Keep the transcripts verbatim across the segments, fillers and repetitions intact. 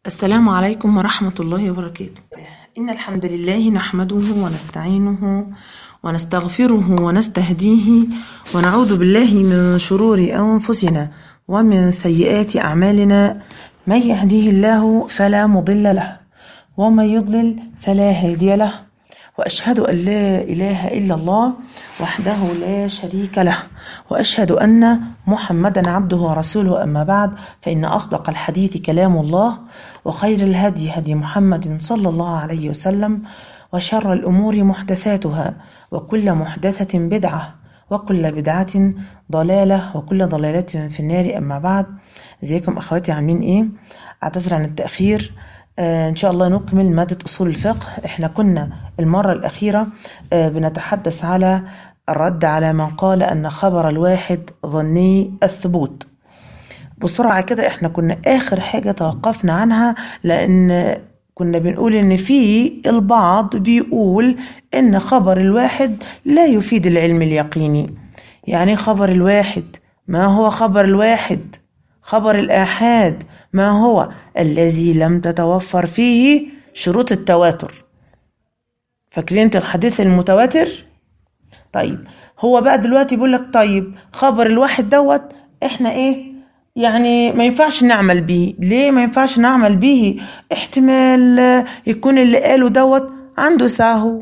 السلام عليكم ورحمة الله وبركاته. إن الحمد لله نحمده ونستعينه ونستغفره ونستهديه ونعوذ بالله من شرور أنفسنا ومن سيئات أعمالنا. من يهديه الله فلا مضل له ومن يضلل فلا هادي له، وأشهد أن لا إله إلا الله وحده لا شريك له، وأشهد أن محمدا عبده ورسوله. أما بعد، فإن أصدق الحديث كلام الله، وخير الهدي هدي محمد صلى الله عليه وسلم، وشر الأمور محدثاتها، وكل محدثة بدعة، وكل بدعة ضلالة، وكل ضلالة في النار. أما بعد، ازيكم أخواتي، عاملين إيه؟ أعتذر عن التأخير. آه إن شاء الله نكمل مادة أصول الفقه. إحنا كنا المرة الأخيرة آه بنتحدث على الرد على من قال أن خبر الواحد ظني الثبوت. بسرعة كده، إحنا كنا آخر حاجة توقفنا عنها، لأن كنا بنقول إن في البعض بيقول إن خبر الواحد لا يفيد العلم اليقيني. يعني خبر الواحد، ما هو خبر الواحد؟ خبر الآحاد ما هو؟ الذي لم تتوفر فيه شروط التواتر. فاكرين انت الحديث المتواتر؟ طيب، هو بقى دلوقتي بيقول لك طيب خبر الواحد دوت احنا ايه يعني ما ينفعش نعمل به. ليه ما ينفعش نعمل به؟ احتمال يكون اللي قاله دوت عنده سهو،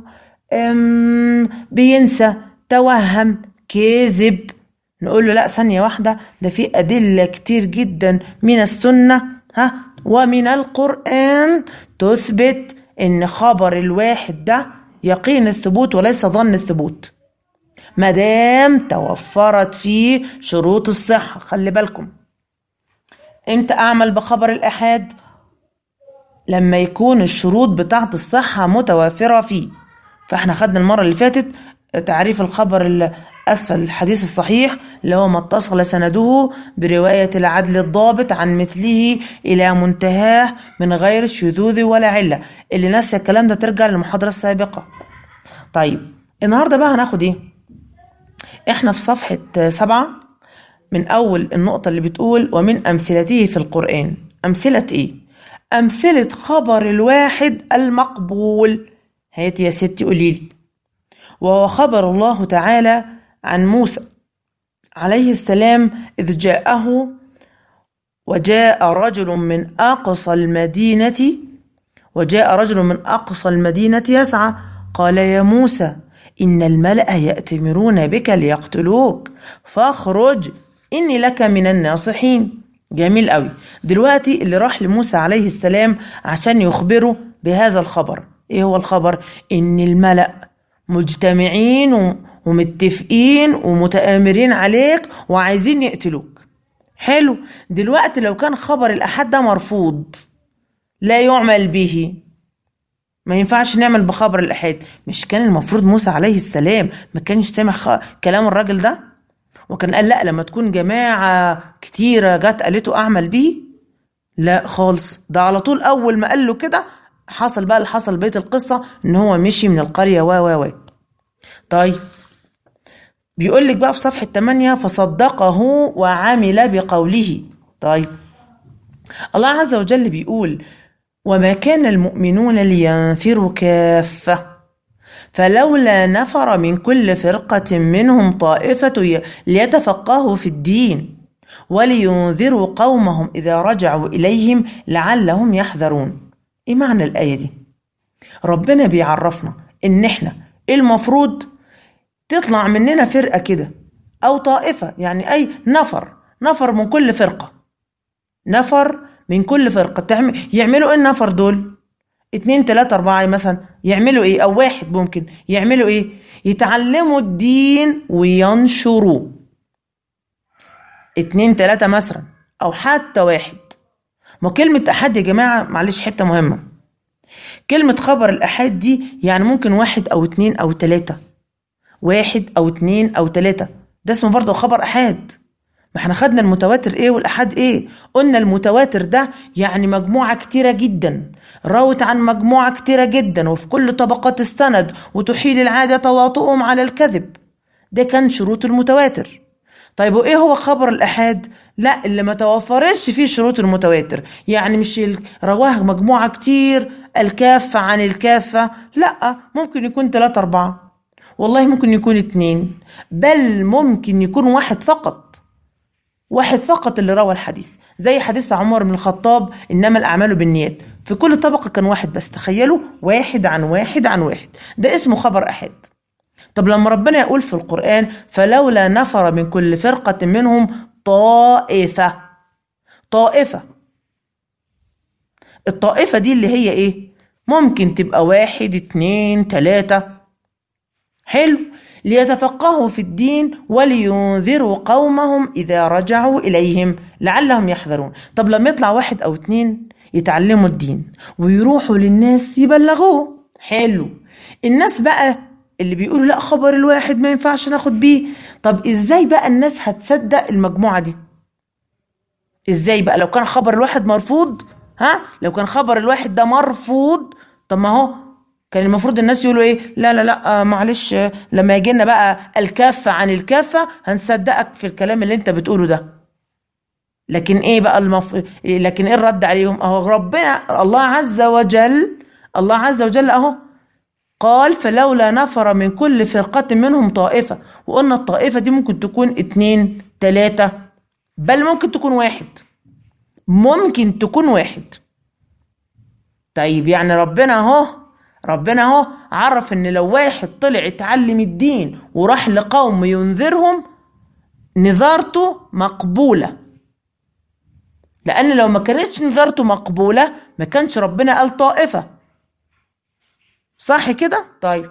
بينسى، توهم، كذب. نقول له لا، ثانية واحدة، ده في أدلة كتير جدا من السنة ها ومن القرآن تثبت إن خبر الواحد ده يقين الثبوت وليس ظن الثبوت، مادام توفرت فيه شروط الصحة. خلي بالكم، امتى أعمل بخبر الآحاد؟ لما يكون الشروط بتاعت الصحة متوافرة فيه. فاحنا خدنا المرة اللي فاتت تعريف الخبر أسفل الحديث الصحيح، اللي هو ما اتصل سنده برواية العدل الضابط عن مثله إلى منتهاه من غير شذوذ ولا علة. اللي نسى الكلام ده ترجع للمحاضرة السابقة. طيب، النهاردة بقى هناخد إيه؟ إحنا في صفحة سبعة من أول النقطة اللي بتقول ومن أمثلته في القرآن. أمثلة إيه؟ أمثلة خبر الواحد المقبول. هاتي يا ستي قوليلي. وهو خبر الله تعالى عن موسى عليه السلام إذ جاءه وجاء رجل من أقصى المدينة وجاء رجل من أقصى المدينة يسعى قال يا موسى إن الملأ يأتمرون بك ليقتلوك فاخرج إني لك من الناصحين. جميل قوي. دلوقتي اللي راح لموسى عليه السلام عشان يخبره بهذا الخبر، إيه هو الخبر؟ إن الملأ مجتمعين ومتفقين ومتآمرين عليك وعايزين يقتلوك. حلو. دلوقتي لو كان خبر الأحد ده مرفوض، لا يعمل به، ما ينفعش نعمل بخبر الأحد، مش كان المفروض موسى عليه السلام ما كانش سامع خ... كلام الراجل ده؟ وكان قال لا، لما تكون جماعة كتيرة جت قالته أعمل به؟ لا خالص. ده على طول أول ما قال له كده حصل بقى اللي حصل بيت القصة، إن هو مشي من القرية و و و طيب، بيقول لك بقى في صفحة ثمانية فصدقه وعمل بقوله. طيب، الله عز وجل بيقول وما كان المؤمنون لينفروا كافة فلولا نفر من كل فرقة منهم طائفة ليتفقهوا في الدين ولينذروا قومهم إذا رجعوا إليهم لعلهم يحذرون. إيه معنى الآية دي؟ ربنا بيعرفنا إن إحنا المفروض تطلع مننا فرقة كده أو طائفة، يعني أي نفر نفر من كل فرقة نفر من كل فرقة تعمل يعملوا إيه النفر دول؟ اتنين تلاتة أربعة مثلا يعملوا إيه؟ أو واحد ممكن يعملوا إيه؟ يتعلموا الدين وينشروه. اتنين تلاتة مثلا، أو حتى واحد. ما كلمة أحد يا جماعة معلش حتة مهمة، كلمة خبر الأحد دي يعني ممكن واحد أو اتنين أو تلاتة، واحد أو اتنين أو تلاتة، ده اسمه برضه خبر أحد. ما احنا خدنا المتواتر ايه والأحد ايه؟ قلنا المتواتر ده يعني مجموعة كتيرة جدا روت عن مجموعة كتيرة جدا وفي كل طبقات السند وتحيل العادة تواطؤهم على الكذب. ده كان شروط المتواتر. طيب وايه هو خبر الآحاد؟ لا، اللي ما توفرتش فيه شروط المتواتر، يعني مش رواه مجموعة كتير الكافة عن الكافة، لا، ممكن يكون ثلاثة أربعة، والله ممكن يكون اتنين، بل ممكن يكون واحد فقط، واحد فقط اللي روى الحديث، زي حديث عمر بن الخطاب إنما الأعمال بالنيات، في كل طبقة كان واحد بس، تخيلوا، واحد عن واحد عن واحد، ده اسمه خبر أحد. طب لما ربنا يقول في القرآن فلولا نفر من كل فرقة منهم طائفة، طائفة، الطائفة دي اللي هي ايه؟ ممكن تبقى واحد اتنين تلاتة، حلو، ليتفقهوا في الدين ولينذروا قومهم إذا رجعوا إليهم لعلهم يحذرون. طب لما يطلع واحد أو اتنين يتعلموا الدين ويروحوا للناس يبلغوه، حلو، الناس بقى اللي بيقولوا لا خبر الواحد ما ينفعش ناخد بيه، طب ازاي بقى الناس هتصدق المجموعة دي؟ ازاي بقى لو كان خبر الواحد مرفوض؟ ها، لو كان خبر الواحد ده مرفوض، طب ما هو كان المفروض الناس يقولوا ايه؟ لا لا لا، آه معلش، آه لما يجي لنا بقى الكافة عن الكافة هنصدقك في الكلام اللي انت بتقوله ده. لكن ايه بقى المف... لكن ايه الرد عليهم؟ اهو ربنا الله عز وجل، الله عز وجل اهو قال فلولا نفر من كل فرقة منهم طائفة، وقلنا الطائفة دي ممكن تكون اتنين تلاتة، بل ممكن تكون واحد، ممكن تكون واحد. طيب يعني ربنا اهو ربنا اهو عرف ان لو واحد طلع اتعلم الدين وراح لقوم ينذرهم نظارته مقبولة، لان لو ما كانتش نظارته مقبولة ما كانش ربنا قال طائفة، صح كده؟ طيب،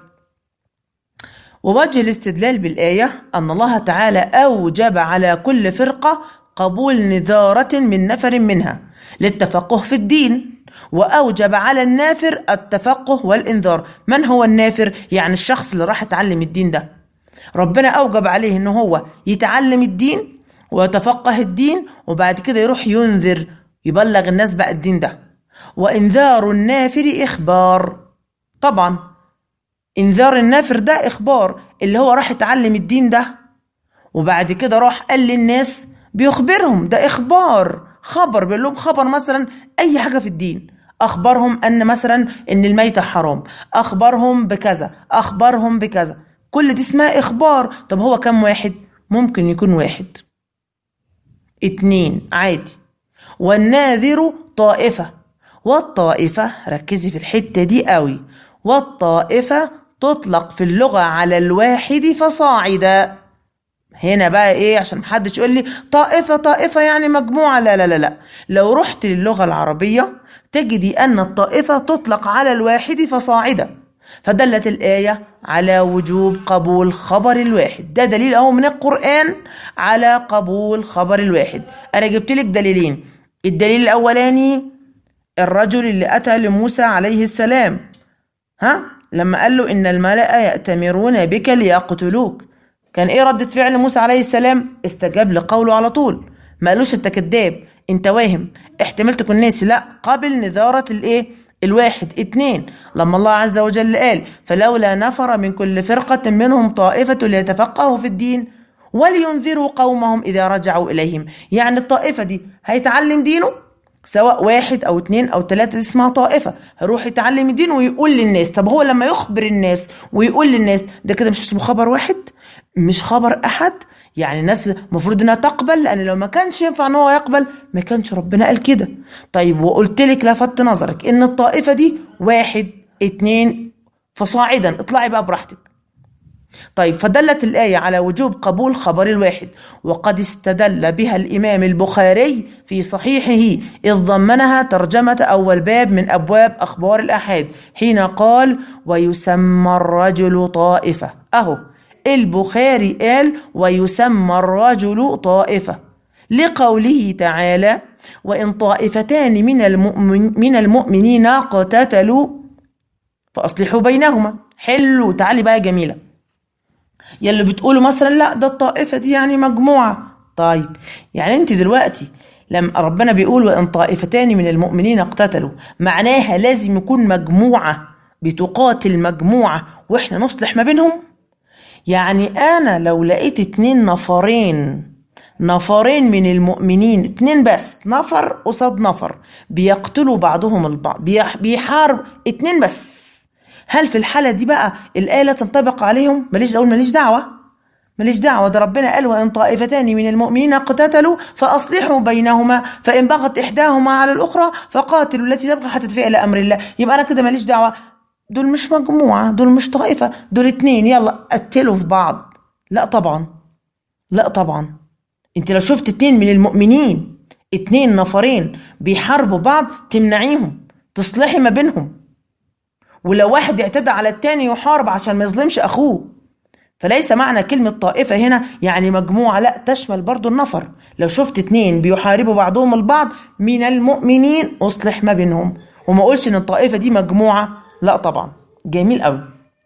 ووجه الاستدلال بالآية أن الله تعالى أوجب على كل فرقة قبول نذارة من نفر منها للتفقه في الدين، وأوجب على النافر التفقه والإنذار. من هو النافر؟ يعني الشخص اللي راح يتعلم الدين ده، ربنا أوجب عليه أنه هو يتعلم الدين ويتفقه الدين وبعد كده يروح ينذر، يبلغ الناس بقى الدين ده. وإنذار النافر إخبار، طبعا انذار النافر ده اخبار، اللي هو راح يتعلم الدين ده وبعد كده راح قال للناس بيخبرهم، ده اخبار، خبر، بيقول لهم خبر مثلا اي حاجه في الدين، اخبرهم ان مثلا ان الميتة حرام، اخبرهم بكذا، اخبرهم بكذا، كل دي اسمها اخبار. طب هو كم واحد؟ ممكن يكون واحد اتنين عادي. والناذر طائفه، والطائفه ركزي في الحته دي قوي، والطائفة تطلق في اللغة على الواحد فصاعدا. هنا بقى ايه؟ عشان محدش يقول لي طائفة طائفة يعني مجموعة، لا لا لا لا، لو رحت للغة العربية تجدي أن الطائفة تطلق على الواحد فصاعدا، فدلت الآية على وجوب قبول خبر الواحد. ده دليل اهو من القرآن على قبول خبر الواحد. أنا جبت لك دليلين، الدليل الأولاني الرجل اللي أتى لموسى عليه السلام، ها، لما قال له إن الملأ يأتمرون بك ليقتلوك، كان إيه ردة فعل موسى عليه السلام؟ استجاب لقوله على طول، ما قالوش أنت كذاب، أنت واهم، احتمال تكون ناسي، لا، قبل نذارة الإيه؟ الواحد. اتنين، لما الله عز وجل قال فلولا نفر من كل فرقة منهم طائفة ليتفقهوا في الدين ولينذروا قومهم إذا رجعوا إليهم، يعني الطائفة دي هيتعلم دينه سواء واحد او اتنين او تلاتة، دي اسمها طائفة، هيروح يتعلم الدين ويقول للناس. طب هو لما يخبر الناس ويقول للناس ده كده مش اسمه خبر واحد؟ مش خبر احد؟ يعني الناس مفروض انها تقبل، لان لو ما كانش ينفع ان هو يقبل ما كانش ربنا قال كده. طيب وقلت لك لفت نظرك ان الطائفة دي واحد اتنين فصاعدا، اطلعي بقى براحتك. طيب فدلت الآية على وجوب قبول خبر الواحد، وقد استدل بها الإمام البخاري في صحيحه إذ ضمنها ترجمة أول باب من أبواب أخبار الآحاد حين قال ويسمى الرجل طائفة. أهو البخاري قال ويسمى الرجل طائفة لقوله تعالى وإن طائفتان من, المؤمن من المؤمنين اقتتلوا فأصلحوا بينهما. حلو، تعالي بقى جميلة، يلي بتقولوا مثلا لا ده الطائفة دي يعني مجموعة، طيب يعني انت دلوقتي لما ربنا بيقول وإن طائفتان من المؤمنين اقتتلوا، معناها لازم يكون مجموعة بتقاتل مجموعة واحنا نصلح ما بينهم؟ يعني انا لو لقيت اتنين نفرين نفرين من المؤمنين، اتنين بس، نفر قصاد نفر، بيقتلوا بعضهم البعض، بيحارب اتنين بس، هل في الحالة دي بقى الآية لا تنطبق عليهم؟ ماليش أقول ماليش دعوة، ماليش دعوة. ده ربنا قال وإن طائفتان من المؤمنين اقتتلوا فأصلحوا بينهما فإن بغت إحداهما على الأخرى فقاتلوا التي تبغي حتى تفيء إلى أمر الله. يبقى أنا كده ماليش دعوة، دول مش مجموعة، دول مش طائفة، دول اتنين، يلا قتلوا في بعض. لا طبعا، لا طبعا. انت لو شفت اتنين من المؤمنين، اتنين نفرين بيحاربوا بعض، تمنعيهم، تصلحي ما بينهم. ولو واحد اعتدى على التاني يحارب عشان ما يظلمش أخوه. فليس معنى كلمة طائفة هنا يعني مجموعة، لا، تشمل برضو النفر. لو شفت اتنين بيحاربوا بعضهم البعض من المؤمنين أصلح ما بينهم، وما أقولش إن الطائفة دي مجموعة، لا طبعا. جميل قوي.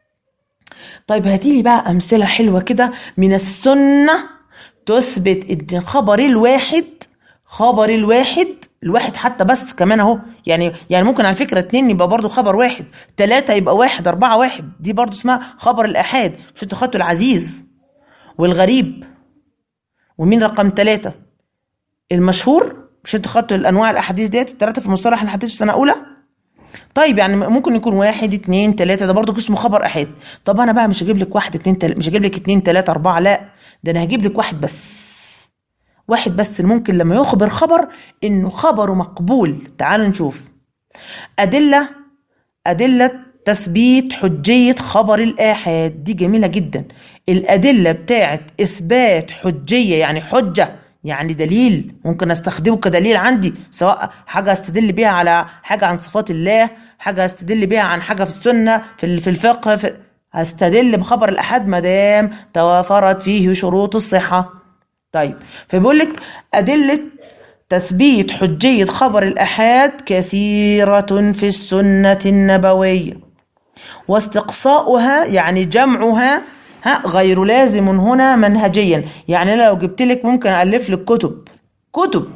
طيب هاتيلي بقى أمثلة حلوة كده من السنة تثبت إن خبر الواحد، خبر الواحد الواحد حتى بس كمان اهو، يعني يعني ممكن على فكرة اتنين يبقى برضو خبر واحد، تلاتة يبقى واحد، أربعة واحد، دي برضو اسمها خبر الآحاد. مش انتوا خدتوا العزيز والغريب، ومين رقم تلاتة؟ المشهور. مش انتوا خدتوا الأنواع الأحاديث ديت التلاتة في مصطلح الحديث السنة أولى؟ طيب يعني ممكن يكون واحد اتنين تلاتة، ده برضو اسمه خبر آحاد. طب أنا بقى مش هجيب لك واحد اتنين تلاتة، مش هجيب لك اتنين تلاتة أربعة، لا، ده أنا هجيب لك واحد بس، واحد بس ممكن لما يخبر خبر إنه خبره مقبول. تعالوا نشوف أدلة أدلة تثبيت حجية خبر الآحاد. دي جميلة جدا، الأدلة بتاعت إثبات حجية، يعني حجة يعني دليل ممكن أستخدمه كدليل عندي، سواء حاجة أستدل بيها على حاجة عن صفات الله، حاجة أستدل بيها عن حاجة في السنة، في في الفقه، في أستدل بخبر الآحاد مدام توافرت فيه شروط الصحة. طيب فبيقول لك أدلة تثبيت حجية خبر الآحاد كثيرة في السنة النبوية، واستقصاؤها يعني جمعها ها غير لازم هنا منهجيا. يعني أنا لو جبت لك ممكن ألف لك كتب كتب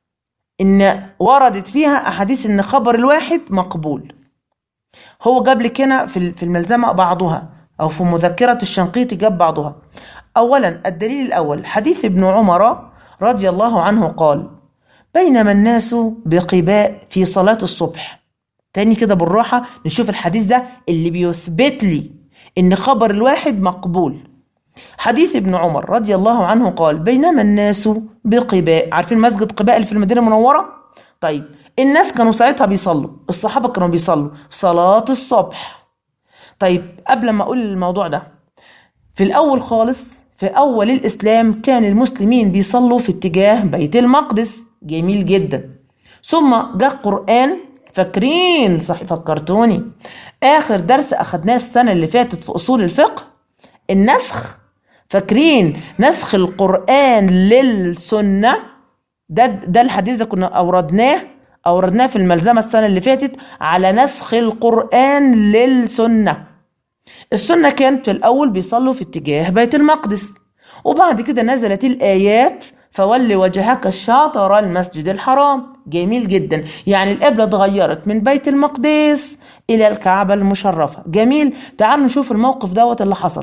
إن وردت فيها أحاديث إن خبر الواحد مقبول. هو جاب لك هنا في في الملزمة بعضها، أو في مذكرة الشنقيطي جاب بعضها. أولا الدليل الأول حديث ابن عمر رضي الله عنه قال: بينما الناس بقباء في صلاة الصبح. تاني كده بالراحة نشوف الحديث ده اللي بيثبت لي إن خبر الواحد مقبول. حديث ابن عمر رضي الله عنه قال: بينما الناس بقباء. عارفين مسجد قباء اللي في المدينة المنورة؟ طيب الناس كانوا ساعتها بيصلوا، الصحابة كانوا بيصلوا صلاة الصبح. طيب قبل ما أقول الموضوع ده، في الأول خالص في أول الإسلام كان المسلمين بيصلوا في اتجاه بيت المقدس. جميل جدا. ثم جاء القرآن، فاكرين صح فكرتوني آخر درس أخدناه السنة اللي فاتت في أصول الفقه النسخ، فاكرين نسخ القرآن للسنة؟ ده ده الحديث ده كنا أوردناه أوردناه في الملزمة السنة اللي فاتت على نسخ القرآن للسنة. السنة كانت في الأول بيصلوا في اتجاه بيت المقدس، وبعد كده نزلت الآيات فولي وجهك شاطر المسجد الحرام. جميل جدا، يعني القبلة اتغيرت من بيت المقدس إلى الكعبة المشرفة. جميل. تعالوا نشوف الموقف دوت اللي حصل.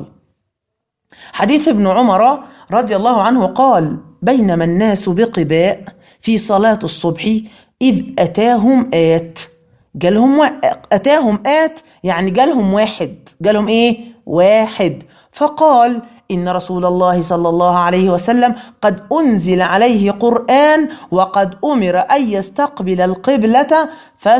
حديث ابن عمر رضي الله عنه قال: بينما الناس بقباء في صلاة الصبح إذ أتاهم آت. جالهم و... أتاهم آت يعني جالهم واحد، جالهم إيه؟ واحد. فقال: إن رسول الله صلى الله عليه وسلم قد أنزل عليه قرآن وقد أمر أن يستقبل القبلة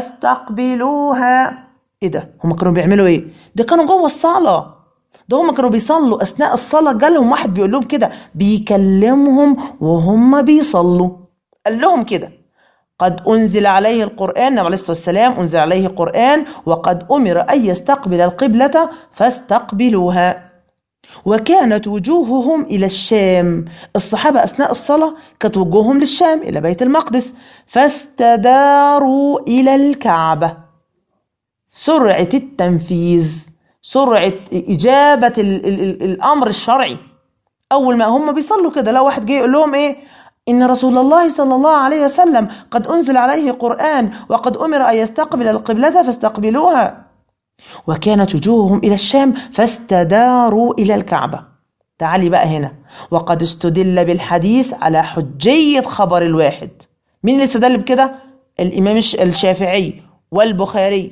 فاستقبلوها. إيه ده؟ هم كانوا بيعملوا إيه؟ ده كانوا جوه الصلاة، ده هم كانوا بيصلوا أثناء الصلاة. جالهم واحد بيقول لهم كده، بيكلمهم وهم بيصلوا، قال لهم كده: قد أنزل عليه القرآن، النبي عليه الصلاة والسلام أنزل عليه قرآن وقد أمر أن يستقبل القبلة فاستقبلوها. وكانت وجوههم إلى الشام. الصحابة أثناء الصلاة كانت وجوههم للشام إلى بيت المقدس. فاستداروا إلى الكعبة. سرعة التنفيذ، سرعة إجابة ال ال ال الأمر الشرعي. أول ما هم بيصلوا كده لو واحد جاي يقول لهم إيه؟ إن رسول الله صلى الله عليه وسلم قد أنزل عليه قرآن وقد أمر أن يستقبل القبلة فاستقبلوها. وكانت وجوههم إلى الشام فاستداروا إلى الكعبة. تعالي بقى هنا. وقد استدل بالحديث على حجية خبر الواحد. مين اللي استدل بكده؟ الإمام الشافعي والبخاري.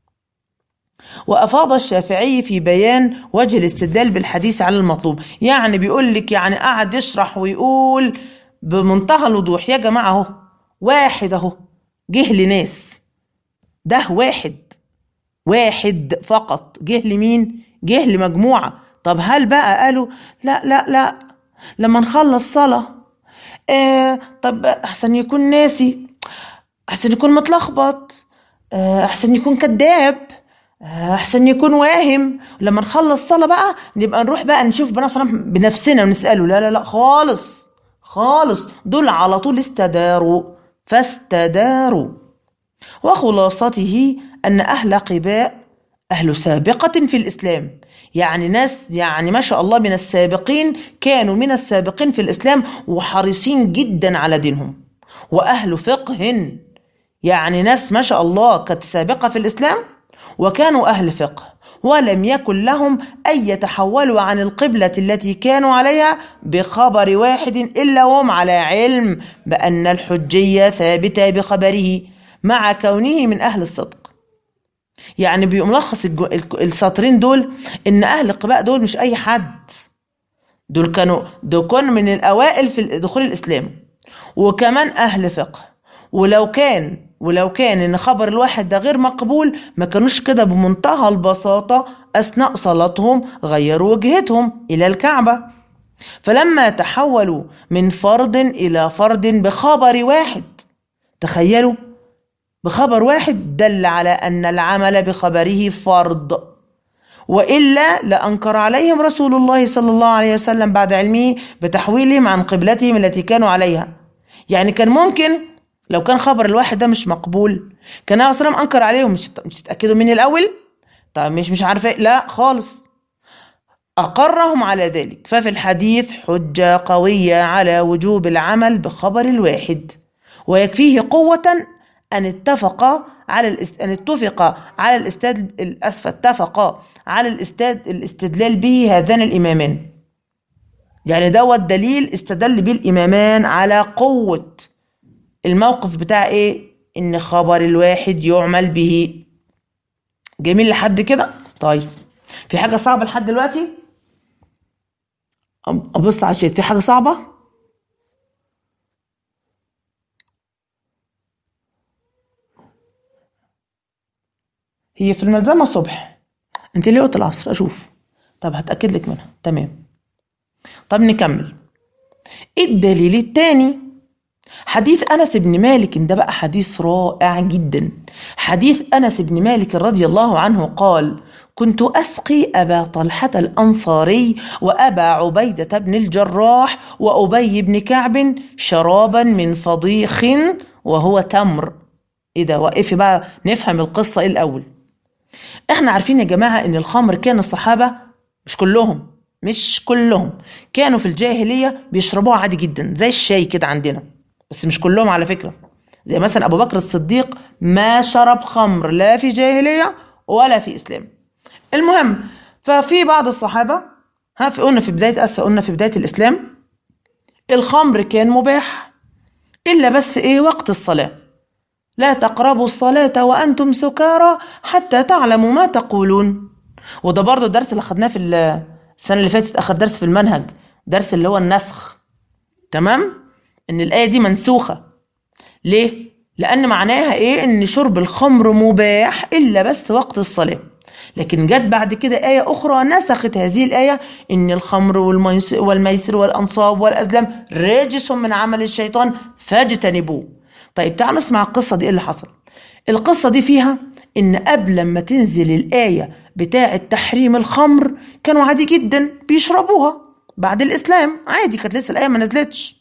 وأفاض الشافعي في بيان وجه الاستدلال بالحديث على المطلوب. يعني بيقول لك، يعني قاعد يشرح ويقول بمنتهى الوضوح، يا جماعة اهو واحد اهو جه لناس، ده واحد واحد فقط جه لمين؟ جه لمجموعة. طب هل بقى قالوا لا لا لا لما نخلص صلاة آه طب أحسن يكون ناسي، أحسن يكون متلخبط، آه أحسن يكون كذاب، آه أحسن يكون واهم، لما نخلص صلاة بقى نبقى نروح بقى نشوف بنا صلاة بنفسنا ونسأله؟ لا لا لا خالص خالص، دول على طول استداروا فاستداروا. وخلاصته أن أهل قباء أهل سابقة في الإسلام، يعني ناس يعني ما شاء الله من السابقين، كانوا من السابقين في الإسلام وحريصين جدا على دينهم. وأهل فقه، يعني ناس ما شاء الله كانت سابقة في الإسلام وكانوا أهل فقه، ولم يكن لهم أن يتحولوا عن القبلة التي كانوا عليها بخبر واحد إلا وهم على علم بأن الحجية ثابتة بخبره مع كونه من أهل الصدق. يعني بيملخص السطرين دول إن أهل قباء دول مش أي حد، دول كانوا دول كانوا من الأوائل في دخول الإسلام، وكمان أهل فقه. ولو كان ولو كان إن خبر الواحد ده غير مقبول، ما كانوش كده بمنتهى البساطة أثناء صلاتهم غيروا وجهتهم إلى الكعبة. فلما تحولوا من فرد إلى فرد بخبر واحد، تخيلوا بخبر واحد، دل على أن العمل بخبره فرض، وإلا لأنكر عليهم رسول الله صلى الله عليه وسلم بعد علمه بتحويلهم عن قبلتهم التي كانوا عليها. يعني كان ممكن لو كان خبر الواحد ده مش مقبول، كان النبي صلى الله عليه وسلم أنكر عليهم، مش مش تتأكدوا من الأول؟ طب مش مش عارفة، لا خالص، أقرهم على ذلك. ففي الحديث حجة قوية على وجوب العمل بخبر الواحد، ويكفيه قوة أن اتفق على الاست... أن اتفق على الاستاد الأسفل اتفق على الاستاد الاستدلال به هذان الإمامان. يعني دوت دليل استدل به الإمامان على قوة الموقف بتاع إيه؟ إن خبر الواحد يعمل به. جميل لحد كده؟ طيب في حاجة صعبة لحد دلوقتي؟ أبص على الشيء، في حاجة صعبة؟ هي في الملزمة الصبح، انت ليه قلت العصر؟ اشوف، طب هتأكد لك منها. تمام، طب نكمل. الدليل الثاني حديث أنس بن مالك، ده بقى حديث رائع جدا. حديث أنس بن مالك رضي الله عنه قال: كنت أسقي أبا طلحة الأنصاري وأبا عبيدة بن الجراح وأبي بن كعب شرابا من فضيخ وهو تمر. ايه ده؟ وقفي بقى نفهم القصة ايه الأول. احنا عارفين يا جماعة ان الخمر كان الصحابة مش كلهم مش كلهم كانوا في الجاهلية بيشربوها عادي جدا زي الشاي كده عندنا، بس مش كلهم على فكرة. زي مثلا ابو بكر الصديق ما شرب خمر لا في جاهلية ولا في اسلام. المهم، ففي بعض الصحابة ها في قلنا في بداية أسا قلنا في بداية الاسلام الخمر كان مباح، الا بس ايه؟ وقت الصلاة. لا تقربوا الصلاة وأنتم سكارى حتى تعلموا ما تقولون. وده برضو الدرس اللي خدناه في السنة اللي فاتت، آخر درس في المنهج، درس اللي هو النسخ. تمام؟ إن الآية دي منسوخة. ليه؟ لأن معناها إيه؟ إن شرب الخمر مباح إلا بس وقت الصلاة. لكن جت بعد كده آية أخرى نسخت هذه الآية، إن الخمر والميسر والأنصاب والأزلام رجس من عمل الشيطان فاجتنبوه. طيب تعالوا نسمع القصة دي. ايه اللي حصل؟ القصة دي فيها ان قبل ما تنزل الآية بتاعة تحريم الخمر كانوا عادي جدا بيشربوها بعد الإسلام عادي، كانت لسه الآية ما نزلتش.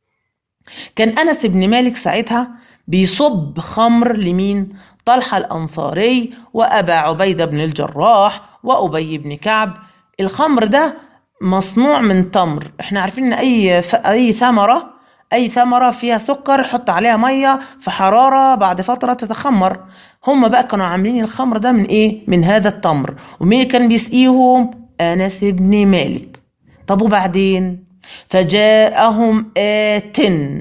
كان أنس بن مالك ساعتها بيصب خمر لمين؟ طلحة الأنصاري وأبا عبيدة بن الجراح وأبي بن كعب. الخمر ده مصنوع من تمر. احنا عارفين ان اي ف... اي ثمرة أي ثمرة فيها سكر حط عليها مية في حرارة بعد فترة تتخمر. هم بقى كانوا عاملين الخمر ده من إيه؟ من هذا التمر. ومين كان بيسقيهم؟ أنس بن مالك. طب وبعدين؟ فجاءهم آت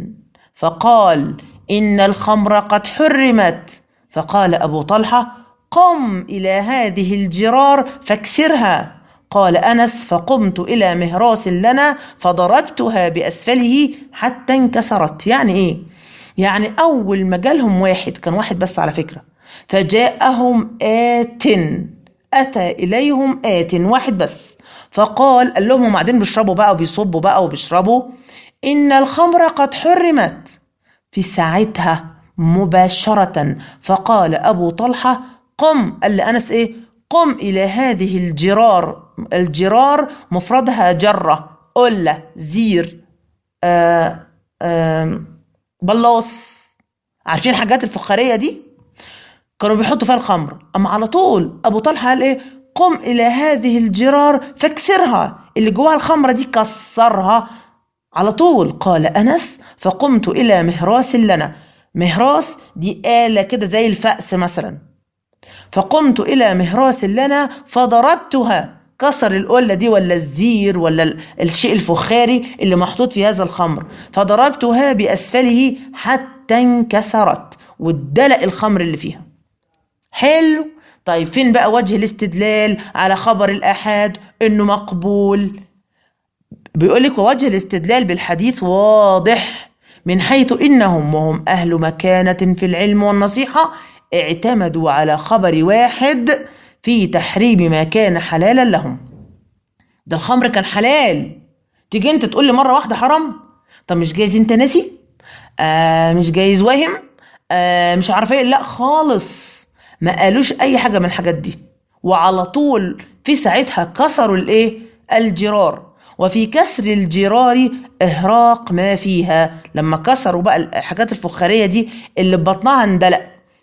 فقال إن الخمر قد حرمت، فقال أبو طلحة قم إلى هذه الجرار فاكسرها. قال أنس فقمت إلى مهراس لنا فضربتها بأسفله حتى انكسرت. يعني إيه؟ يعني أول ما جالهم واحد، كان واحد بس على فكرة، فجاءهم آت، أتى إليهم آت واحد بس، فقال قال لهم هم قاعدين بيشربوا بقى وبيصبوا بقى وبيشربوا إن الخمر قد حرمت. في ساعتها مباشرة فقال أبو طلحة قم، قال لأنس إيه؟ قم إلى هذه الجرار. الجرار مفردها جرة، قلة، زير، آآ آآ بلاص، عارفين الحاجات الفخارية دي كانوا بيحطوا فيها الخمر. أما على طول أبو طلحة قال إيه؟ قم إلى هذه الجرار فاكسرها، اللي جواها الخمرة دي كسرها على طول. قال أنس فقمت إلى مهراس لنا، مهراس دي آلة كده زي الفأس مثلا، فقمت إلى مهراس لنا فضربتها، كسر القلة دي ولا الزير ولا الشيء الفخاري اللي محطوط في هذا الخمر، فضربتها بأسفله حتى انكسرت، وادلق الخمر اللي فيها. حلو. طيب فين بقى وجه الاستدلال على خبر الآحاد إنه مقبول؟ بيقولك ووجه الاستدلال بالحديث واضح، من حيث إنهم وهم أهل مكانة في العلم والنصيحة اعتمدوا على خبر واحد في تحريم ما كان حلالا لهم. ده الخمر كان حلال، تيجي انت تقول لي مرة واحدة حرام؟ طب مش جايز انت ناسي؟ آه مش جايز واهم؟ آه مش عارفه ايه؟ لا خالص، ما قالوش اي حاجة من الحاجات دي، وعلى طول في ساعتها كسروا الايه؟ الجرار. وفي كسر الجرار اهراق ما فيها، لما كسروا بقى الحاجات الفخارية دي اللي ببطنها اندلق.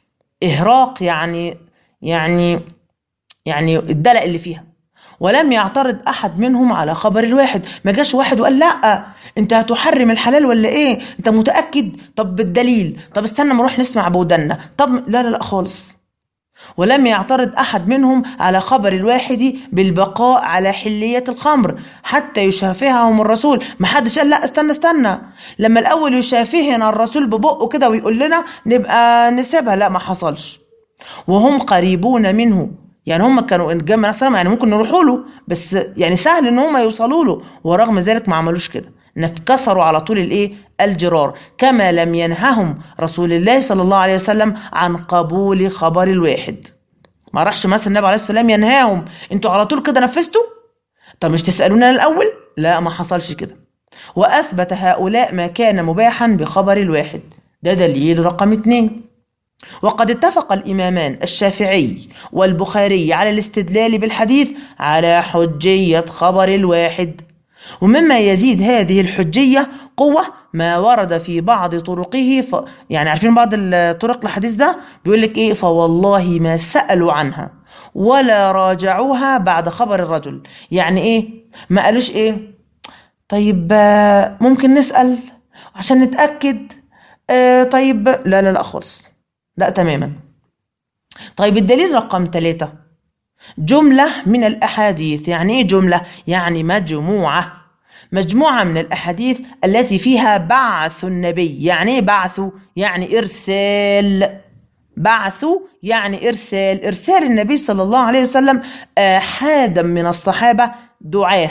اهراق يعني يعني يعني الدلق اللي فيها. ولم يعترض احد منهم على خبر الواحد، ما جاش واحد وقال لا انت هتحرم الحلال ولا ايه؟ انت متأكد؟ طب بالدليل، طب استنى نروح نسمع بودنا، طب لا لا لا خالص. ولم يعترض أحد منهم على خبر الواحد بالبقاء على حلية الخمر حتى يشافههم الرسول. ما حدش قال لا استنى استنى لما الأول يشافهنا الرسول ببقه كده ويقول لنا نبقى نسيبها، لا ما حصلش. وهم قريبون منه، يعني هم كانوا جنب نفسنا، يعني ممكن نروحوا له، بس يعني سهل ان هم يوصلوا له، ورغم ذلك ما عملوش كده، كسروا على طول الايه؟ الجرار. كما لم ينههم رسول الله صلى الله عليه وسلم عن قبول خبر الواحد. ما راحش مثلا النبي عليه السلام ينهاهم انتوا على طول كده نفذتوا؟ طب مش تسألونا الاول؟ لا ما حصلش كده. واثبت هؤلاء ما كان مباحا بخبر الواحد. ده دليل رقم اتنين. وقد اتفق الإمامان الشافعي والبخاري على الاستدلال بالحديث على حجية خبر الواحد. ومما يزيد هذه الحجية قوة ما ورد في بعض طرقه، ف... يعني عارفين بعض الطرق الحديث ده بيقول لك ايه؟ فوالله ما سألوا عنها ولا راجعوها بعد خبر الرجل. يعني ايه؟ ما قالوش ايه؟ طيب ممكن نسأل عشان نتأكد، آه طيب لا لا لا خالص، لا تماما. طيب الدليل رقم ثلاثة، جملة من الأحاديث. يعني إيه جملة؟ يعني مجموعة مجموعة من الأحاديث التي فيها بعث النبي. يعني إيه بعث؟ يعني إرسال. بعث يعني إرسال. إرسال النبي صلى الله عليه وسلم آحادا من الصحابة دعاه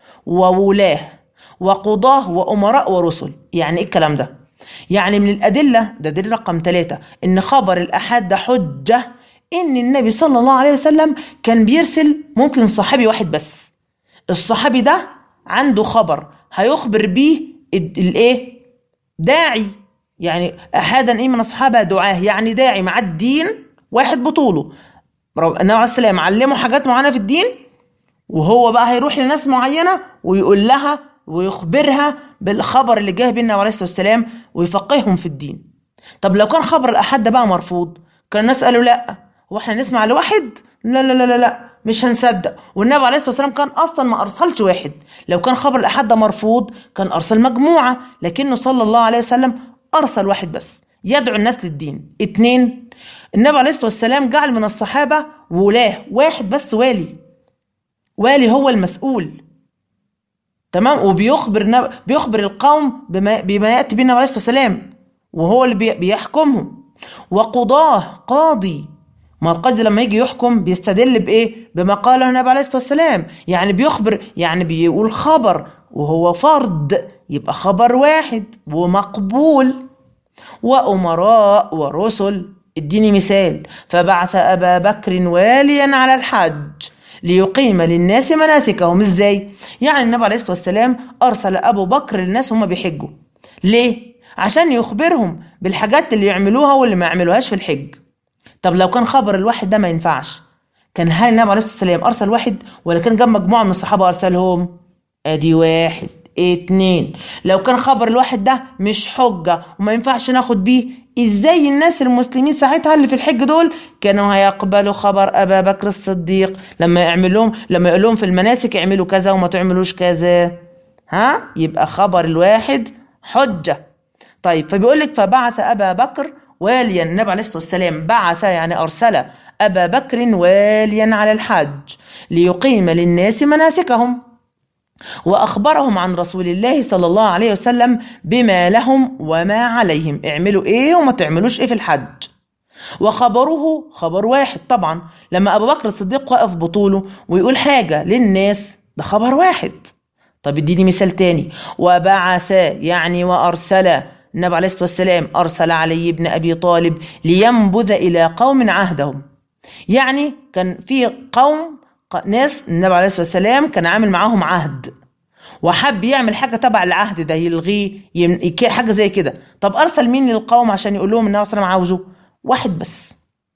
وولاه وقضاه وأمراء ورسل. يعني إيه الكلام ده؟ يعني من الأدلة، ده دليل رقم ثلاثة، إن خبر الأحاد ده حجة إن النبي صلى الله عليه وسلم كان بيرسل ممكن صحابي واحد بس. الصحابي ده عنده خبر هيخبر بيه الإيه؟ داعي. يعني أحدا إيه من الصحابة دعاه، يعني داعي مع الدين واحد بطوله. النبي عليه السلام علمه حاجات معينة في الدين، وهو بقى هيروح لناس معينة ويقول لها ويخبرها بالخبر اللي جاه بينا عليه الصلاة والسلام ويفقههم في الدين. طب لو كان خبر الأحد ده بقى مرفوض، كان الناس قالوا لا هو احنا نسمع لواحد؟ لا لا لا لا لا مش هنصدق. والنبي عليه الصلاة والسلام كان أصلا ما أرسلش واحد. لو كان خبر الأحد ده مرفوض كان أرسل مجموعة، لكنه صلى الله عليه وسلم أرسل واحد بس يدعو الناس للدين. اتنين، النبي عليه الصلاة والسلام جعل من الصحابة ولاه، واحد بس والي، والي هو المسؤول. تمام. وبيخبر نب... بيخبر القوم بما, بما يأتي به النبي عليه الصلاة والسلام، وهو اللي بي... بيحكمهم. وقضاه، قاضي، ما القاضي لما يجي يحكم بيستدل بإيه؟ بما قاله النبي عليه الصلاة والسلام. يعني بيخبر، يعني بيقول خبر وهو فرد، يبقى خبر واحد ومقبول. وأمراء ورسل، اديني مثال. فبعث أبا بكر واليا على الحج ليقيم للناس مناسكهم. ازاي؟ يعني النبي عليه الصلاة والسلام أرسل أبو بكر للناس هم بيحجوا. ليه؟ عشان يخبرهم بالحاجات اللي يعملوها واللي ما يعملوهاش في الحج. طب لو كان خبر الواحد ده ما ينفعش، كان هل النبي عليه الصلاة والسلام أرسل واحد ولا كان جاب مجموعة من الصحابة أرسلهم؟ ادي واحد. اتنين، لو كان خبر الواحد ده مش حجة وما ينفعش ناخد بيه، ازاي الناس المسلمين ساعتها اللي في الحج دول كانوا هيقبلوا خبر ابا بكر الصديق لما يعمل لهم لما يقول لهم في المناسك اعملوا كذا وما تعملوش كذا؟ ها؟ يبقى خبر الواحد حجة. طيب، فبيقول لك فبعث ابا بكر واليا، النبي عليه الصلاة والسلام بعث يعني ارسل ابا بكر واليا على الحج ليقيم للناس مناسكهم، وأخبرهم عن رسول الله صلى الله عليه وسلم بما لهم وما عليهم، اعملوا ايه وما تعملوش ايه في الحج. وخبره خبر واحد طبعا، لما أبو بكر الصديق وقف بطوله ويقول حاجة للناس ده خبر واحد. طب اديني مثال تاني. وبعث يعني وأرسل، النبي عليه الصلاة والسلام أرسل علي بن أبي طالب لينبذ إلى قوم عهدهم. يعني كان في قوم ناس النبي عليه الصلاة والسلام كان عامل معاهم عهد، وحب يعمل حاجة تبع العهد ده يلغيه، يم... حاجة زي كده. طب أرسل مين للقوم عشان يقول لهم النبي عليه الصلاة والسلام عاوزه؟ واحد بس.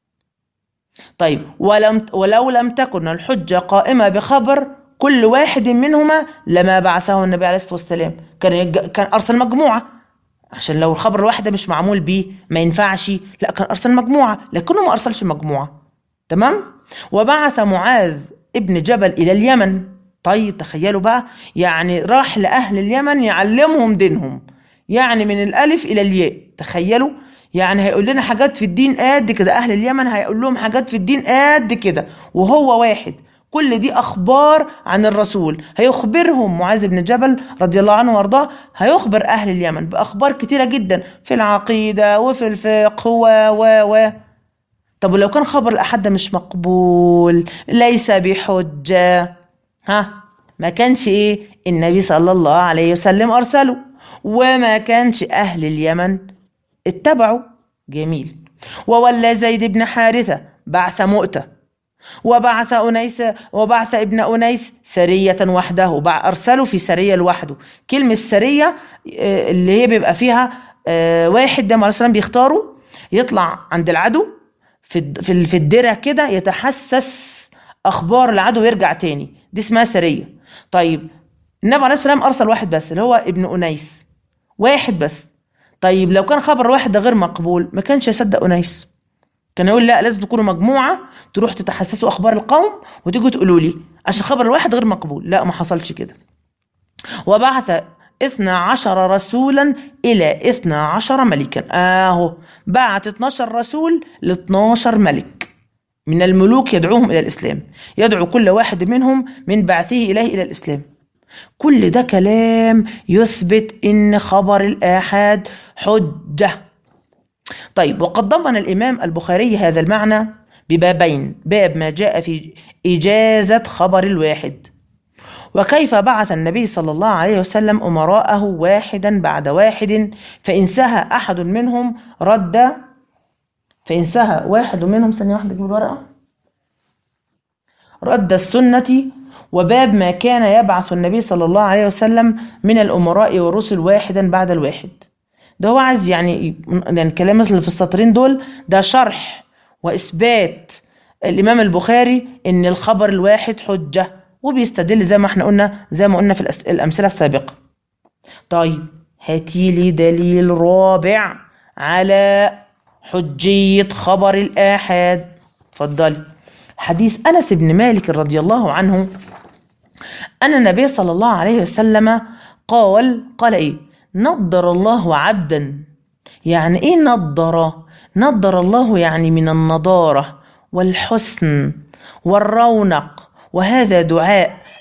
طيب، ولم... ولو لم تكن الحجة قائمة بخبر كل واحد منهما لما بعثه النبي عليه الصلاة والسلام، كان يج... كان أرسل مجموعة، عشان لو الخبر الواحد مش معمول بيه ما ينفعش، لا كان أرسل مجموعة، لكنه ما أرسلش مجموعة. تمام. وبعث معاذ ابن جبل إلى اليمن. طيب تخيلوا بقى، يعني راح لأهل اليمن يعلمهم دينهم، يعني من الألف إلى الياء. تخيلوا، يعني هيقول لنا حاجات في الدين قد كده، أهل اليمن هيقول لهم حاجات في الدين قد كده، وهو واحد. كل دي أخبار عن الرسول، هيخبرهم معاذ بن جبل رضي الله عنه وارضاه، هيخبر أهل اليمن بأخبار كتيرة جدا في العقيدة وفي الفقه و و و طب ولو كان خبر الأحد ده مش مقبول، ليس بحجة، ها؟ ما كانش إيه النبي صلى الله عليه وسلم أرسله، وما كانش أهل اليمن اتبعوا. جميل. وولى زيد بن حارثة بعث مؤتة، وبعث أنيس وبعث ابن أنيس سرية وحده، أرسله في سرية لوحده. كلمة سرية اللي هي بيبقى فيها واحد ده عليه السلام بيختاره يطلع عند العدو في في الدرع كده يتحسس اخبار العدو ويرجع تاني، دي اسمها سريه. طيب النبي عليه السلام ارسل واحد بس اللي هو ابن انيس، واحد بس. طيب لو كان خبر واحد ده غير مقبول ما كانش يصدق انيس، كان يقول لا لازم تكونوا مجموعه تروح تتحسسوا اخبار القوم وتيجوا تقولوا لي عشان خبر الواحد غير مقبول. لا، ما حصلش كده. وبعث اثنى عشر رسولا إلى اثنى عشر ملكا. آهو بعت اتناشر رسول ل اتناشر ملك من الملوك يدعوهم إلى الإسلام، يدعو كل واحد منهم من بعثه إليه إلى الإسلام. كل ده كلام يثبت إن خبر الآحاد حجة. طيب، وقد ضمن الإمام البخاري هذا المعنى ببابين: باب ما جاء في إجازة خبر الواحد، وكيف بعث النبي صلى الله عليه وسلم أمراءه واحدا بعد واحد، فإن سهى أحد منهم رد فإن سهى واحد منهم ثانية واحدة جيب الورقة رد السنة. وباب ما كان يبعث النبي صلى الله عليه وسلم من الأمراء والرسل واحدا بعد الواحد. ده هو عايز يعني يعني الكلام اللي في السطرين دول ده شرح وإثبات الإمام البخاري إن الخبر الواحد حجة، وبيستدل زي ما احنا قلنا زي ما قلنا في الأمثلة السابقة. طيب هاتي لي دليل رابع على حجية خبر الآحاد. اتفضلي. حديث أنس بن مالك رضي الله عنه أن النبي صلى الله عليه وسلم قال قال إيه؟ نضر الله عبدا. يعني إيه نضر؟ نضر الله يعني من النضارة والحسن والرونق، وهذا دعاء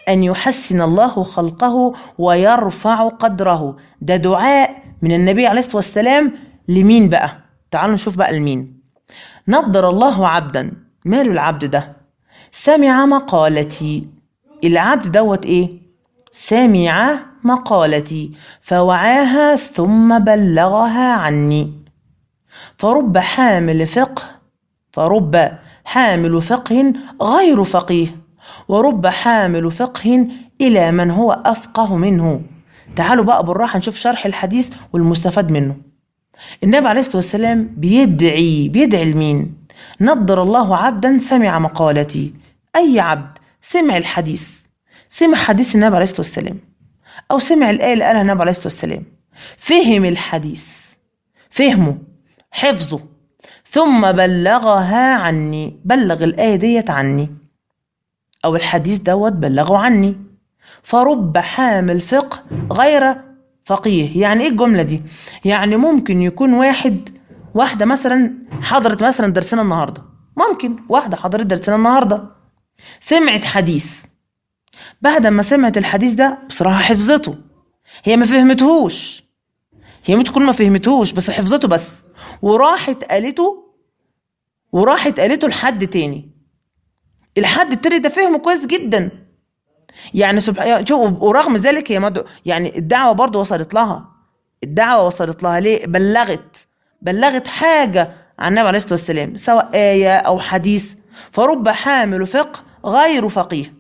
أن يحسن الله خلقه ويرفع قدره. ده دعاء من النبي عليه الصلاة والسلام لمين بقى؟ تعالوا نشوف بقى لمين. نضر الله عبدا، ماله العبد ده؟ سمع مقالتي. العبد دوت ايه؟ سمع مقالتي فوعاها ثم بلغها عني. فرب حامل فقه فرب حامل فقه غير فقيه، ورب حامل فقه إلى من هو أفقه منه. تعالوا بقى بالراحة نشوف شرح الحديث والمستفاد منه. النبي عليه الصلاة والسلام بيدعي بيدعي لمين؟ نضر الله عبدا سمع مقالتي. أي عبد سمع الحديث، سمع حديث النبي عليه الصلاة والسلام، أو سمع الآية اللي قالها النبي عليه الصلاة والسلام، فهم الحديث، فهمه، حفظه، ثم بلغها عني، بلغ الآية ديت عني أو الحديث دوت بلغه عني. فرب حامل فقه غير فقيه. يعني إيه الجملة دي؟ يعني ممكن يكون واحد واحدة مثلا حضرت مثلا درسنا النهاردة، ممكن واحدة حضرت درسنا النهاردة سمعت حديث، بعد ما سمعت الحديث ده بصراحة حفظته، هي ما فهمتهوش، هي ممكن تكون ما فهمتهوش بس حفظته بس، وراحت قالته وراحت قالته لحد تاني، الحد التاني ده فهمه كويس جدا. يعني سبحان شوف، ورغم ذلك هي مدعو يعني الدعوة برضو وصلت لها، الدعوة وصلت لها ليه؟ بلغت بلغت حاجة عن النبي عليه الصلاة والسلام، سواء آية أو حديث. فرب حامل فقه غير فقيه،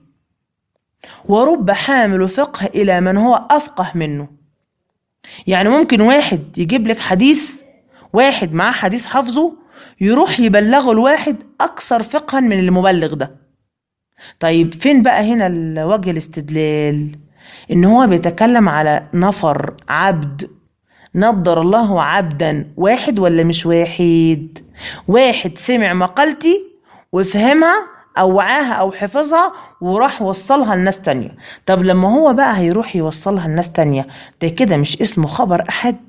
ورب حامل فقه إلى من هو أفقه منه. يعني ممكن واحد يجيب لك حديث، واحد معاه حديث حفظه، يروح يبلغه الواحد أكثر فقها من المبلغ ده. طيب فين بقى هنا وجه الاستدلال؟ إن هو بيتكلم على نفر، عبد. نضر الله عبدا، واحد ولا مش واحد؟ واحد سمع مقالتي وفهمها أو وعاها أو حفظها وراح وصلها لناس تانية. طب لما هو بقى هيروح يوصلها لناس تانية، ده كده مش اسمه خبر أحد؟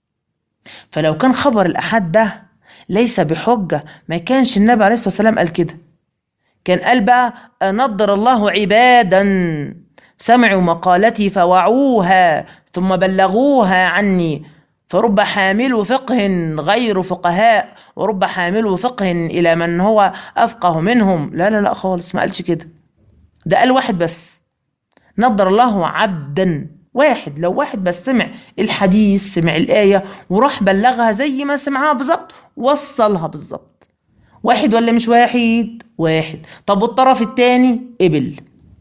فلو كان خبر الأحد ده ليس بحجة ما كانش النبي عليه الصلاة والسلام قال كده. كان قال بقى نضر الله عبادا سمعوا مقالتي فوعوها ثم بلغوها عني. فرب حامل فقه غير فقهاء، ورب حامل فقه إلى من هو أفقه منهم. لا لا لا خالص، ما قالش كده. ده قال واحد بس، نضر الله عبدا، واحد. لو واحد بس سمع الحديث، سمع الآية وراح بلغها زي ما سمعها بالظبط، وصلها بالظبط. واحد ولا مش واحد؟ واحد. طب والطرف الثاني قبل.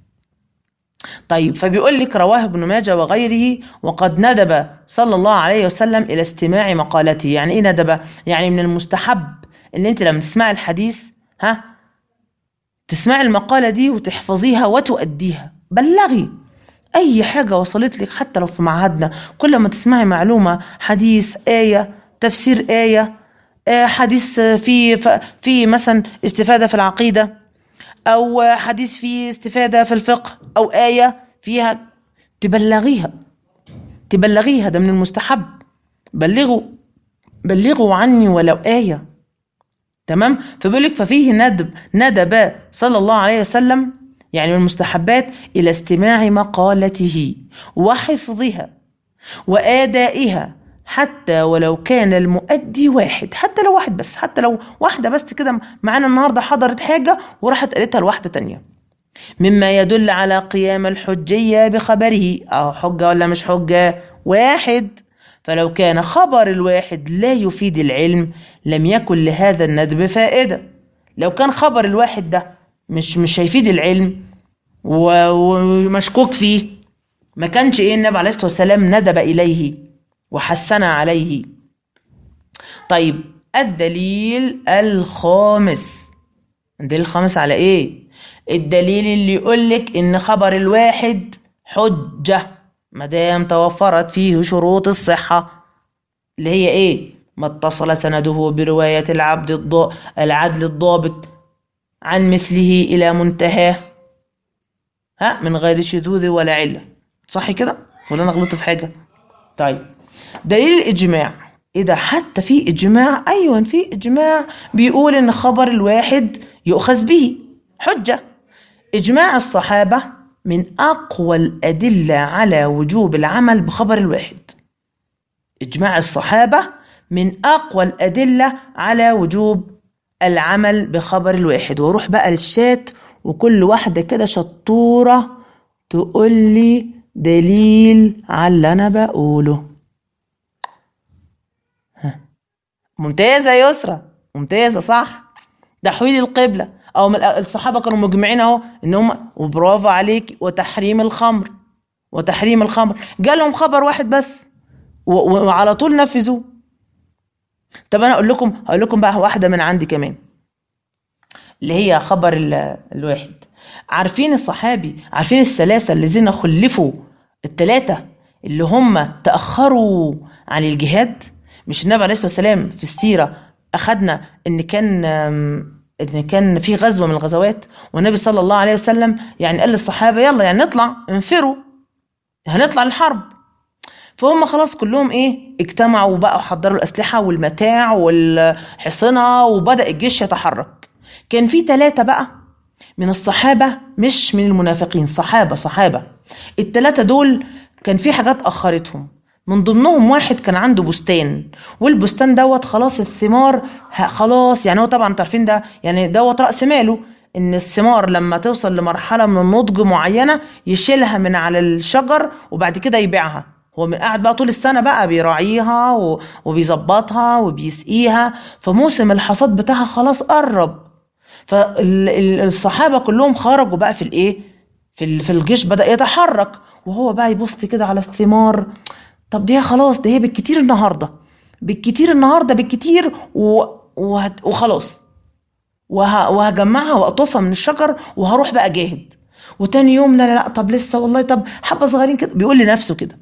طيب فبيقول لك رواه ابن ماجه وغيره وقد ندب صلى الله عليه وسلم إلى استماع مقالته. يعني إيه ندب؟ يعني من المستحب إن أنت لما تسمع الحديث ها تسمع المقالة دي وتحفظيها وتؤديها. بلغي أي حاجة وصلت لك، حتى لو في معهدنا كل ما تسمعي معلومة، حديث، آية، تفسير آية، حديث في في مثلا استفادة في العقيدة، أو حديث فيه استفادة في الفقه، أو آية فيها، تبلغيها تبلغيها ده من المستحب. بلغوا بلغوا عني ولو آية. تمام؟ فبيقولك ففيه ندب ندب صلى الله عليه وسلم، يعني من المستحبات، إلى استماع مقالته وحفظها وآدائها، حتى ولو كان المؤدي واحد، حتى لو واحد بس، حتى لو واحدة بس كده معانا النهاردة حضرت حاجة وراحت قالتها لواحدة تانية، مما يدل على قيام الحجية بخبره. أو حجة ولا مش حجة؟ واحد. فلو كان خبر الواحد لا يفيد العلم لم يكن لهذا الندب فائدة. لو كان خبر الواحد ده مش مش هيفيد العلم ومشكوك فيه، ما كانش ايه النبي عليه الصلاة والسلام ندب إليه وحسن عليه. طيب الدليل الخامس. الدليل الخامس على ايه؟ الدليل اللي يقولك ان خبر الواحد حجة مدام توفرت فيه شروط الصحة، اللي هي ايه؟ ما اتصل سنده برواية العبد الض... العدل الضابط عن مثله الى منتهاه، ها، من غير شذوذ ولا علة. صح كده ولا انا غلطت في حاجة؟ طيب دليل الإجماع. إيه ده؟ حتى في إجماع؟ أيوة في إجماع بيقول إن خبر الواحد يؤخذ به حجة. إجماع الصحابة من أقوى الأدلة على وجوب العمل بخبر الواحد. إجماع الصحابة من أقوى الأدلة على وجوب العمل بخبر الواحد. واروح بقى للشات وكل واحدة كده شطورة تقول لي دليل على اللي أنا بقوله. ممتازة يا يسرى، ممتازة صح. تحويل القبلة أو الصحابة كانوا مجمعين أهو إن هم، وبرافو عليك، وتحريم الخمر وتحريم الخمر جالهم خبر واحد بس وعلى طول نفذوه. طب أنا أقول لكم هقول لكم بقى واحدة من عندي كمان اللي هي خبر الواحد. عارفين الصحابي، عارفين الثلاثة الذين خلفوا، الثلاثة اللي هم تأخروا عن الجهاد؟ مش النبي عليه الصلاة والسلام في السيرة أخدنا إن كان إن كان في غزوة من الغزوات والنبي صلى الله عليه وسلم يعني قال للصحابة يلا يعني نطلع انفروا هنطلع الحرب. فهم خلاص كلهم ايه اجتمعوا بقى وحضروا الأسلحة والمتاع والحصنة وبدأ الجيش يتحرك. كان في ثلاثة بقى من الصحابة، مش من المنافقين، صحابة صحابة الثلاثة دول كان في حاجات أخرتهم. من ضمنهم واحد كان عنده بستان، والبستان دوت خلاص الثمار خلاص، يعني هو طبعا تعرفين ده يعني دوت رأس ماله، ان الثمار لما توصل لمرحلة من النضج معينة يشيلها من على الشجر وبعد كده يبيعها. هو قاعد بقى طول السنة بقى بيراعيها وبيظبطها وبيسقيها، فموسم الحصاد بتاعها خلاص قرب. فالصحابة كلهم خرجوا بقى في الايه في في الجيش بدأ يتحرك، وهو بقى يبص كده على الثمار، طب دي خلاص ده هي بالكتير النهارده بالكتير النهارده بالكتير و... وخلاص وه... وهجمعها واقطفها من الشجر وهروح بقى جاهد. وتاني يوم لا لا لا طب لسه والله طب حبه صغيرين كده، بيقول لنفسه كده.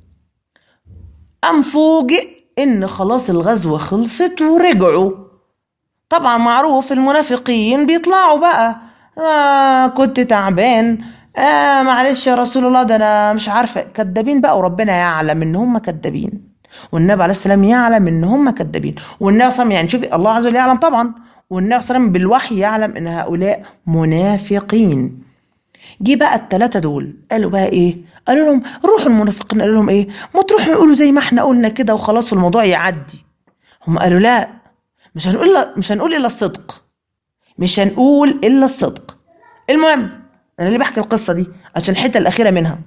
قام فوجئ ان خلاص الغزوه خلصت ورجعوا. طبعا معروف المنافقين بيطلعوا بقى آه كنت تعبان، آه معلش يا رسول الله ده انا مش عارفه، كدابين بقى، وربنا يعلم ان هم كدابين، والنبي عليه السلام يعلم ان هم كدابين، والنبي صلى يعني شوفي الله عز وجل يعلم طبعا، والنبي صلى الله بالوحي يعلم ان هؤلاء منافقين. جه بقى الثلاثه دول قالوا بقى ايه؟ قالوا لهم روحوا المنافقين، قالوا لهم ايه؟ ما تروحوا يقولوا زي ما احنا قلنا كده وخلاص والموضوع يعدي. هم قالوا لا مش هنقول مش هنقول الا الصدق، مش هنقول الا الصدق. المهم انا اللي بحكي القصه دي عشان الحته الاخيره منها،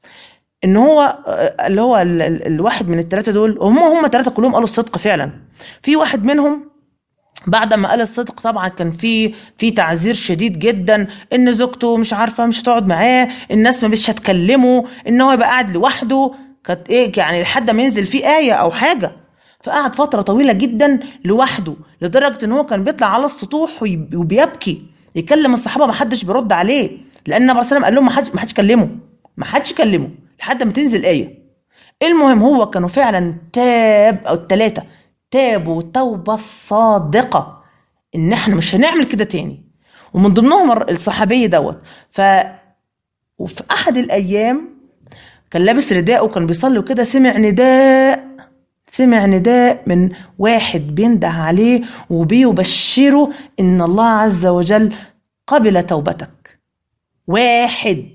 ان هو اللي هو ال ال الواحد من الثلاثه دول، هم هم ثلاثه كلهم قالوا الصدق فعلا. في واحد منهم بعد ما قال الصدق طبعا كان في في تعذير شديد جدا، ان زوجته مش عارفه مش هتقعد معاه، الناس ما مش هتكلمه، ان هو يبقى قاعد لوحده، كانت ايه يعني لحد ما ينزل فيه ايه او حاجه. فقعد فتره طويله جدا لوحده، لدرجه ان هو كان بيطلع على السطوح وبيبكي يكلم الصحابه ما حدش بيرد عليه، لان النبي عليه الصلاه والسلام قال لهم ما حدش ما حدش كلمه ما حدش كلمه لحد ما تنزل ايه. المهم هو كانوا فعلا تاب، او الثلاثه تابوا توبه صادقه ان احنا مش هنعمل كده تاني، ومن ضمنهم الصحابي دوت. ف وفي احد الايام كان لابس رداء وكان بيصلي وكده، سمع نداء سمع نداء من واحد بينده عليه وبيبشره ان الله عز وجل قبل توبتك. واحد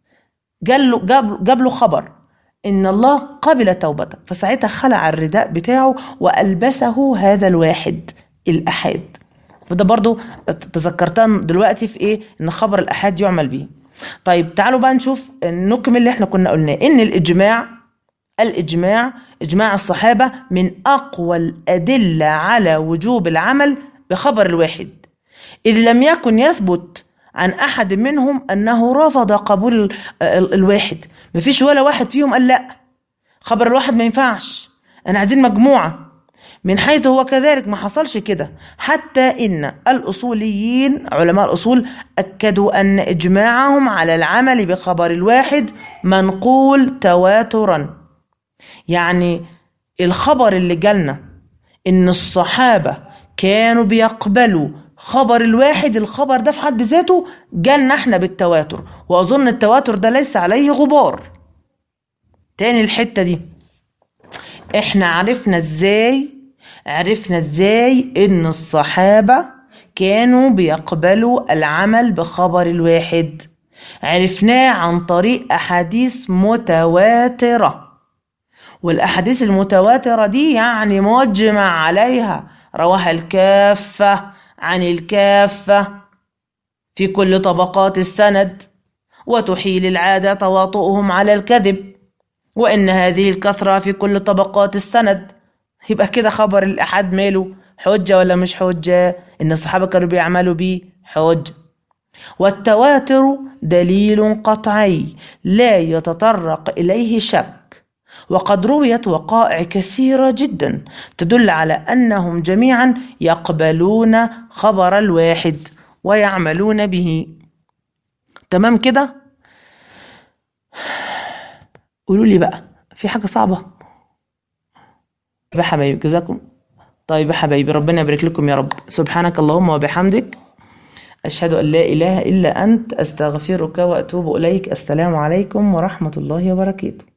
جاب له جاب, جاب له خبر ان الله قبل توبتك، فساعتها خلع الرداء بتاعه والبسه هذا الواحد الأحاد. وده برضو تذكرتان دلوقتي في ايه؟ ان خبر الأحاد يعمل به. طيب تعالوا بقى نشوف نكمل اللي احنا كنا قلناه، ان الاجماع الاجماع اجماع الصحابة من اقوى الادلة على وجوب العمل بخبر الواحد، اذ لم يكن يثبت عن احد منهم انه رفض قبول الواحد. مفيش ولا واحد فيهم قال لا خبر الواحد ما ينفعش، انا عايزين مجموعة. من حيث هو كذلك ما حصلش كده، حتى ان الاصوليين علماء الاصول اكدوا ان اجماعهم على العمل بخبر الواحد منقول تواترا. يعني الخبر اللي جالنا ان الصحابة كانوا بيقبلوا خبر الواحد، الخبر ده في حد ذاته جالنا احنا بالتواتر، واظن التواتر ده ليس عليه غبار. تاني الحتة دي احنا عرفنا ازاي عرفنا ازاي ان الصحابة كانوا بيقبلوا العمل بخبر الواحد؟ عرفناه عن طريق أحاديث متواترة، والأحاديث المتواترة دي يعني مجمع عليها، رواها الكافة عن الكافة في كل طبقات السند، وتحيل العادة تواطؤهم على الكذب، وإن هذه الكثرة في كل طبقات السند. يبقى كده خبر الأحد ماله حجة ولا مش حجة؟ إن الصحابة كانوا بيعملوا بيه حجة. والتواتر دليل قطعي لا يتطرق إليه شك، وقد رويت وقائع كثيرة جدا تدل على أنهم جميعا يقبلون خبر الواحد ويعملون به. تمام كده؟ قولوا لي بقى في حاجة صعبة يا حبايبي؟ جزاكم طيب يا حبايبي، ربنا يبارك لكم يا رب. سبحانك اللهم وبحمدك، أشهد أن لا إله إلا أنت، أستغفرك وأتوب إليك. السلام عليكم ورحمة الله وبركاته.